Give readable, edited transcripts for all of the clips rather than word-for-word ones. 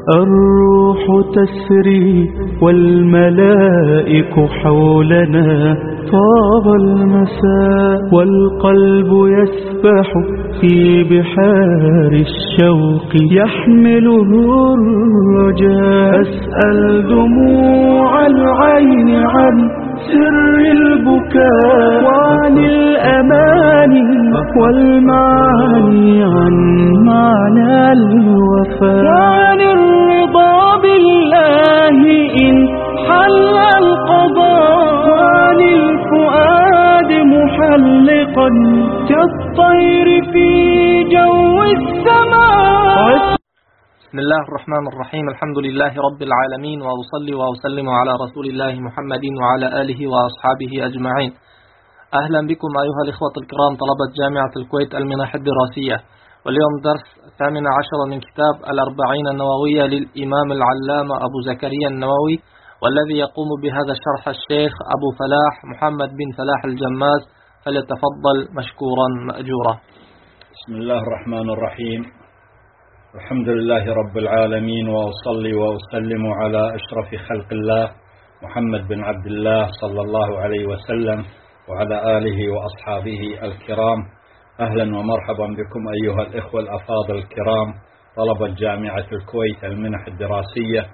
الروح تسري والملائك حولنا، طاب المساء والقلب يسبح في بحار الشوق، يحمله الرجاء. أسأل دموع العين عن سر البكاء، وعن الأماني والمعاني، عن معنى الوفاء، وعن الرضا بالله إن حل القضاء، وعن الفؤاد محلقا كالطير في جو السماء. بسم الله الرحمن الرحيم. الحمد لله رب العالمين، وأصلي وأسلم على رسول الله محمد وعلى آله وأصحابه أجمعين. أهلا بكم أيها الإخوة الكرام طلبة جامعة الكويت المنح الدراسية، واليوم درس 18 من كتاب الأربعين النووية للإمام العلامة أبو زكريا النووي، والذي يقوم بهذا الشرح الشيخ أبو فلاح محمد بن فلاح الجماز، فليتفضل مشكورا مأجورا. بسم الله الرحمن الرحيم. الحمد لله رب العالمين، وأصلي وأسلم على أشرف خلق الله محمد بن عبد الله صلى الله عليه وسلم وعلى آله وأصحابه الكرام. أهلا ومرحبا بكم أيها الإخوة الأفاضل الكرام طلبة جامعة الكويت المنح الدراسية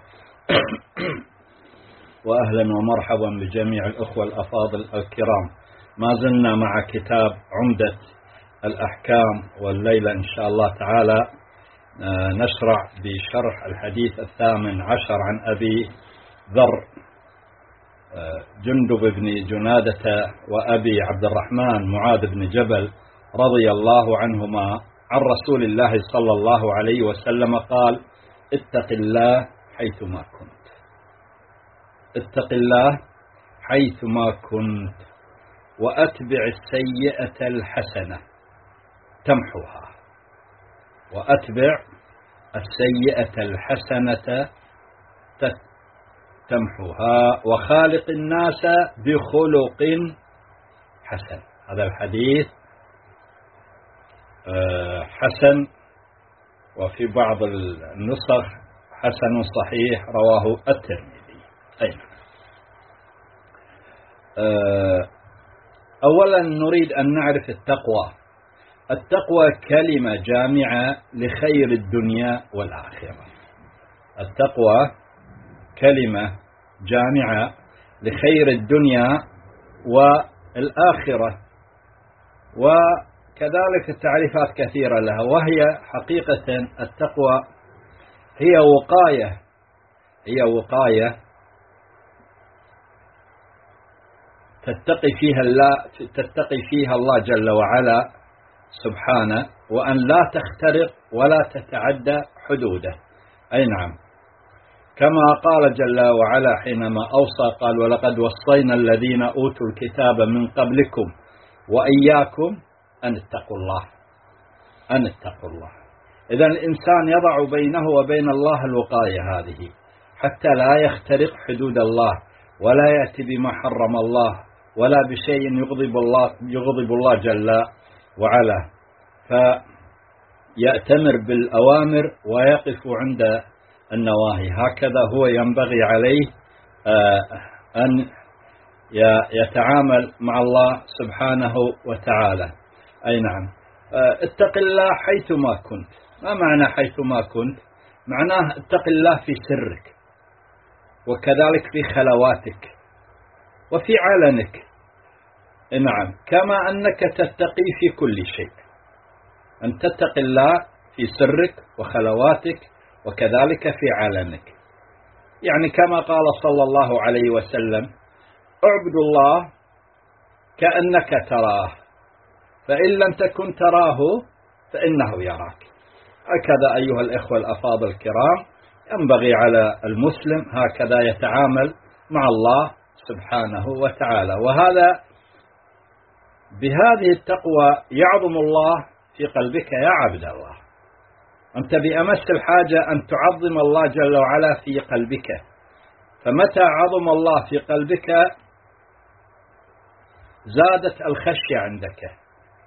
وأهلا ومرحبا بجميع الإخوة الأفاضل الكرام. ما زلنا مع كتاب عمدة الأحكام، والليلة إن شاء الله تعالى نشرع بشرح الحديث 18 عن أبي ذر جندب بن جنادة وأبي عبد الرحمن معاذ بن جبل رضي الله عنهما عن رسول الله صلى الله عليه وسلم قال: اتق الله حيثما كنت، اتق الله حيثما كنت، وأتبع السيئة الحسنة تمحوها، وأتبع السيئة الحسنة تمحوها، وخالق الناس بخلق حسن. هذا الحديث حسن، وفي بعض النسخ حسن صحيح، رواه الترمذي. أولا نريد أن نعرف التقوى. التقوى كلمة جامعة لخير الدنيا والآخرة. التقوى كلمة جامعة لخير الدنيا والآخرة، وكذلك تعريفات كثيرة لها، وهي حقيقة التقوى هي وقاية تتقي فيها الله جل وعلا سبحانه، وأن لا تخترق ولا تتعدى حدوده. أي نعم، كما قال جل وعلا حينما أوصى قال: ولقد وصينا الذين أوتوا الكتاب من قبلكم وإياكم أن اتقوا الله. إذن الإنسان يضع بينه وبين الله الوقاية هذه حتى لا يخترق حدود الله، ولا يأتي بما حرم الله، ولا بشيء يغضب الله جل وعلا، فيأتمر بالأوامر ويقف عند النواهي. هكذا هو ينبغي عليه أن يتعامل مع الله سبحانه وتعالى. أي نعم. اتق الله حيثما كنت. ما معنى حيثما كنت؟ معناه اتق الله في سرك، وكذلك في خلواتك، وفي علنك. نعم، كما أنك تتقي في كل شيء، أن تتقي الله في سرك وخلواتك، وكذلك في علنك. يعني كما قال صلى الله عليه وسلم: اعبد الله كأنك تراه، فإن لم تكن تراه فإنه يراك. هكذا أيها الإخوة الأفاضل الكرام ينبغي على المسلم هكذا يتعامل مع الله سبحانه وتعالى. وهذا بهذه التقوى يعظم الله في قلبك يا عبد الله. أنت بأمس الحاجة أن تعظم الله جل وعلا في قلبك، فمتى عظم الله في قلبك زادت الخشية عندك،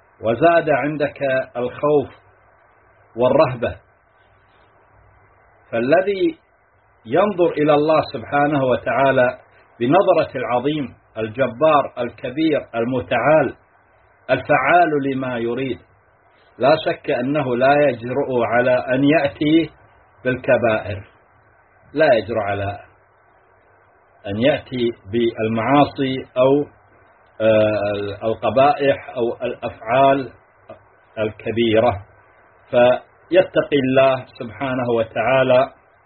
وزاد عندك الخوف والرهبة. فالذي ينظر إلى الله سبحانه وتعالى بنظرة العظيم الجبار الكبير المتعال الفعال لما يريد، لا شك أنه لا يجرؤ على أن يأتي بالكبائر، لا يجرؤ على أن يأتي بالمعاصي أو القبائح أو الأفعال الكبيرة، فيتقي الله سبحانه وتعالى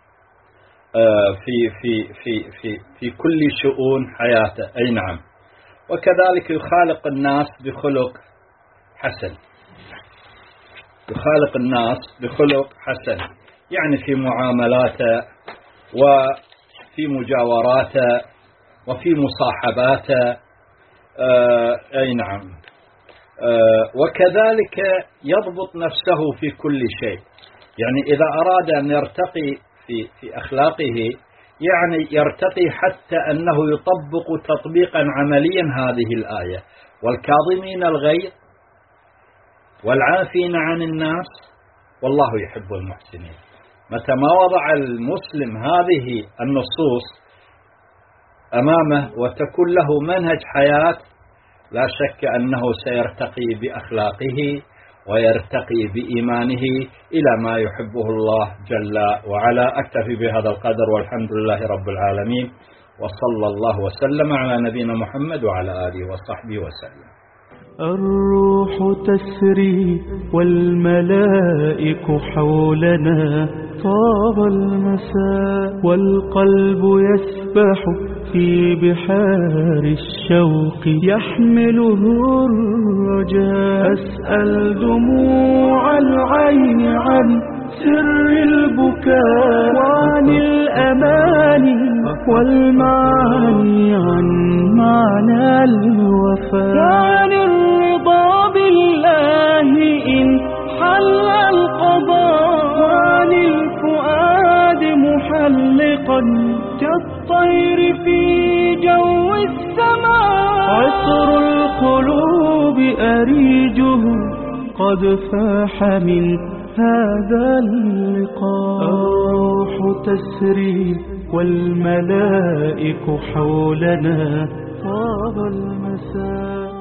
في في في في في كل شؤون حياته. أي نعم. وكذلك يخالق الناس بخلق حسن، يخالق الناس بخلق حسن، يعني في معاملاته وفي مجاوراته وفي مصاحباته. أي نعم. وكذلك يضبط نفسه في كل شيء، يعني إذا أراد أن يرتقي في أخلاقه يعني يرتقي حتى أنه يطبق تطبيقا عمليا هذه الآية: والكاظمين الغيظ والعافين عن الناس والله يحب المحسنين. متى ما وضع المسلم هذه النصوص أمامه وتكون له منهج حياة، لا شك أنه سيرتقي بأخلاقه ويرتقي بإيمانه إلى ما يحبه الله جل وعلا. أكتفي بهذا القدر، والحمد لله رب العالمين، وصلى الله وسلم على نبينا محمد وعلى آله وصحبه وسلم. الروح تسري والملائك حولنا، طاب المساء والقلب يسبح في بحار الشوق، يحمله الرجاء. أسأل دموع العين عن سر البكاء، وعن الأماني والمعاني عن معنى الوفاء، وعن الرضا بالله إن حل القضاء، وعن الفؤاد محلقا كالطير في جو السماء. عطر القلوب أريجه قد فاح من هذا اللقاء. الروح تسري والملائك حولنا، طاب المساء.